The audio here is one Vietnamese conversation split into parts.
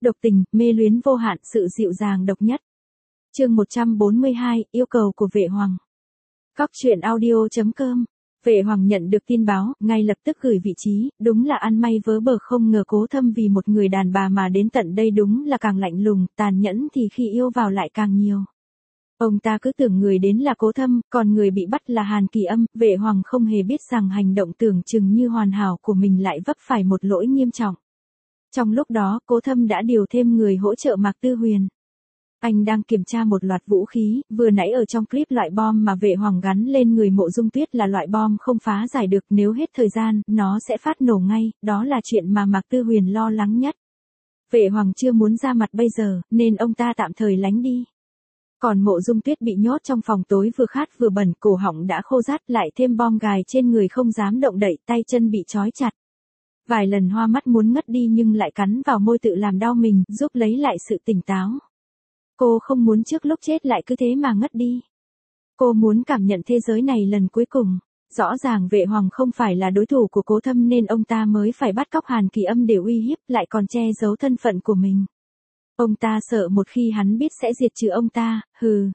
độc tình, mê luyến vô hạn, sự dịu dàng độc nhất. Chương 142, yêu cầu của Vệ Hoàng. Góc truyện audio.com. Vệ Hoàng nhận được tin báo, ngay lập tức gửi vị trí, đúng là ăn may vớ bờ, không ngờ Cố Thâm vì một người đàn bà mà đến tận đây, đúng là càng lạnh lùng, tàn nhẫn thì khi yêu vào lại càng nhiều. Ông ta cứ tưởng người đến là Cố Thâm, còn người bị bắt là Hàn Kỳ Âm. Vệ Hoàng không hề biết rằng hành động tưởng chừng như hoàn hảo của mình lại vấp phải một lỗi nghiêm trọng. Trong lúc đó, Cố Thâm đã điều thêm người hỗ trợ Mạc Tư Huyền. Anh đang kiểm tra một loạt vũ khí, vừa nãy ở trong clip loại bom mà Vệ Hoàng gắn lên người Mộ Dung Tuyết là loại bom không phá giải được, nếu hết thời gian, nó sẽ phát nổ ngay, đó là chuyện mà Mạc Tư Huyền lo lắng nhất. Vệ Hoàng chưa muốn ra mặt bây giờ, nên ông ta tạm thời lánh đi. Còn Mộ Dung Tuyết bị nhốt trong phòng tối, vừa khát vừa bẩn, cổ họng đã khô rát, lại thêm bom gài trên người không dám động đậy, tay chân bị trói chặt. Vài lần hoa mắt muốn ngất đi nhưng lại cắn vào môi tự làm đau mình, giúp lấy lại sự tỉnh táo. Cô không muốn trước lúc chết lại cứ thế mà ngất đi. Cô muốn cảm nhận thế giới này lần cuối cùng. Rõ ràng Vệ Hoàng không phải là đối thủ của Cố Thâm nên ông ta mới phải bắt cóc Hàn Kỳ Âm để uy hiếp, lại còn che giấu thân phận của mình. Ông ta sợ một khi hắn biết sẽ diệt trừ ông ta, hừ.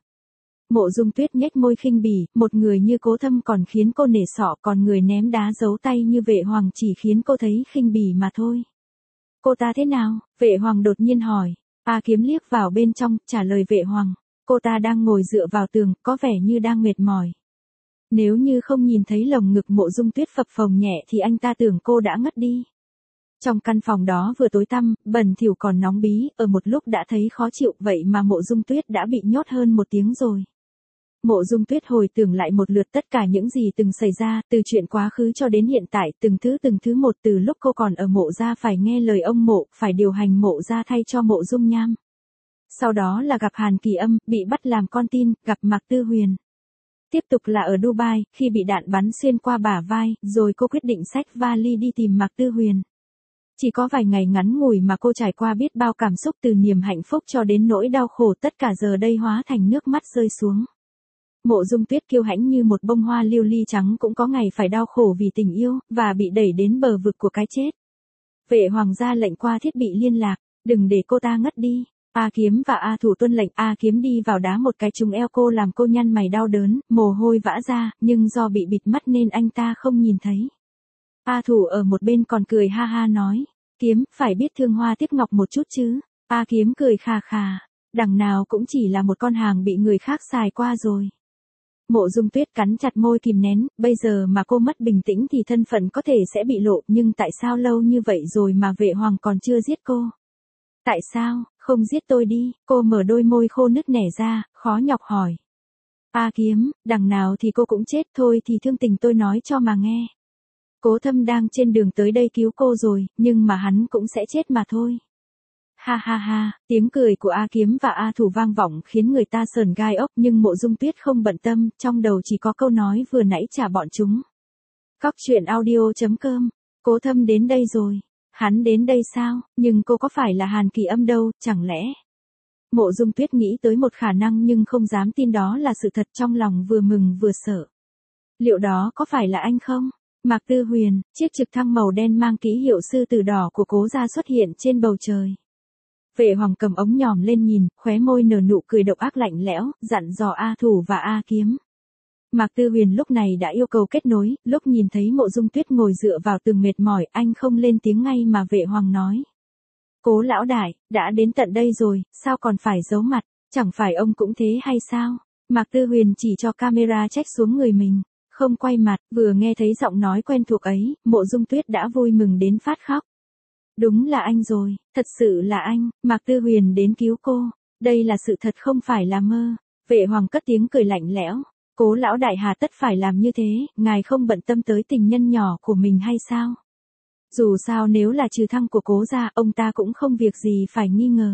Mộ Dung Tuyết nhếch môi khinh bỉ, một người như Cố Thâm còn khiến cô nể sọ, còn người ném đá giấu tay như Vệ Hoàng chỉ khiến cô thấy khinh bỉ mà thôi. Cô ta thế nào? Vệ Hoàng đột nhiên hỏi. A Kiếm liếc vào bên trong, trả lời Vệ Hoàng. Cô ta đang ngồi dựa vào tường, có vẻ như đang mệt mỏi. Nếu như không nhìn thấy lồng ngực Mộ Dung Tuyết phập phồng nhẹ thì anh ta tưởng cô đã ngất đi. Trong căn phòng đó vừa tối tăm, bẩn thỉu còn nóng bí, ở một lúc đã thấy khó chịu, vậy mà Mộ Dung Tuyết đã bị nhốt hơn 1 tiếng rồi. Mộ Dung Tuyết hồi tưởng lại một lượt tất cả những gì từng xảy ra, từ chuyện quá khứ cho đến hiện tại, từng thứ một, từ lúc cô còn ở Mộ gia phải nghe lời ông Mộ, phải điều hành Mộ gia thay cho Mộ Dung Nham. Sau đó là gặp Hàn Kỳ Âm, bị bắt làm con tin, gặp Mạc Tư Huyền. Tiếp tục là ở Dubai, khi bị đạn bắn xuyên qua bả vai, rồi cô quyết định xách vali đi tìm Mạc Tư Huyền. Chỉ có vài ngày ngắn ngủi mà cô trải qua biết bao cảm xúc, từ niềm hạnh phúc cho đến nỗi đau khổ, tất cả giờ đây hóa thành nước mắt rơi xuống. Mộ Dung Tuyết kiêu hãnh như một bông hoa lưu ly trắng cũng có ngày phải đau khổ vì tình yêu, và bị đẩy đến bờ vực của cái chết. Vệ Hoàng ra lệnh qua thiết bị liên lạc, đừng để cô ta ngất đi. A Kiếm và A Thủ tuân lệnh. A Kiếm đi vào đá một cái trúng eo cô làm cô nhăn mày đau đớn, mồ hôi vã ra, nhưng do bị bịt mắt nên anh ta không nhìn thấy. A Thủ ở một bên còn cười ha ha nói, Kiếm, phải biết thương hoa tiếc ngọc một chút chứ. A Kiếm cười khà khà, đằng nào cũng chỉ là một con hàng bị người khác xài qua rồi. Mộ Dung Tuyết cắn chặt môi kìm nén, bây giờ mà cô mất bình tĩnh thì thân phận có thể sẽ bị lộ, nhưng tại sao lâu như vậy rồi mà Vệ Hoàng còn chưa giết cô? Tại sao, không giết tôi đi? Cô mở đôi môi khô nứt nẻ ra, khó nhọc hỏi. A Kiếm, đằng nào thì cô cũng chết thôi, thì thương tình tôi nói cho mà nghe. Cố Thâm đang trên đường tới đây cứu cô rồi, nhưng mà hắn cũng sẽ chết mà thôi. Ha ha ha, tiếng cười của A Kiếm và A Thủ vang vọng khiến người ta sởn gai ốc, nhưng Mộ Dung Tuyết không bận tâm, trong đầu chỉ có câu nói vừa nãy trả bọn chúng. Góc truyện audio.com. Cố Thâm đến đây rồi. Hắn đến đây sao? Nhưng cô có phải là Hàn Kỳ Âm đâu, chẳng lẽ? Mộ Dung Tuyết nghĩ tới một khả năng nhưng không dám tin đó là sự thật, trong lòng vừa mừng vừa sợ. Liệu đó có phải là anh không? Mạc Tư Huyền, chiếc trực thăng màu đen mang ký hiệu sư tử đỏ của Cố gia xuất hiện trên bầu trời. Vệ Hoàng cầm ống nhòm lên nhìn, khóe môi nở nụ cười độc ác lạnh lẽo, dặn dò A Thủ và A Kiếm. Mạc Tư Huyền lúc này đã yêu cầu kết nối, lúc nhìn thấy Mộ Dung Tuyết ngồi dựa vào tường mệt mỏi, anh không lên tiếng ngay mà Vệ Hoàng nói. Cố lão đại, đã đến tận đây rồi, sao còn phải giấu mặt, chẳng phải ông cũng thế hay sao? Mạc Tư Huyền chỉ cho camera check xuống người mình, không quay mặt, vừa nghe thấy giọng nói quen thuộc ấy, Mộ Dung Tuyết đã vui mừng đến phát khóc. Đúng là anh rồi, thật sự là anh, Mạc Tư Huyền đến cứu cô, đây là sự thật không phải là mơ. Vệ Hoàng cất tiếng cười lạnh lẽo, Cố lão đại hà tất phải làm như thế, ngài không bận tâm tới tình nhân nhỏ của mình hay sao? Dù sao nếu là trừ thăng của Cố gia, ông ta cũng không việc gì phải nghi ngờ.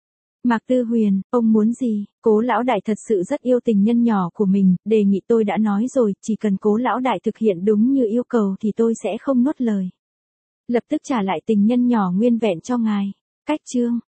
Mạc Tư Huyền, ông muốn gì? Cố lão đại thật sự rất yêu tình nhân nhỏ của mình, đề nghị tôi đã nói rồi, chỉ cần Cố lão đại thực hiện đúng như yêu cầu thì tôi sẽ không nuốt lời. Lập tức trả lại tình nhân nhỏ nguyên vẹn cho ngài. Cách chương.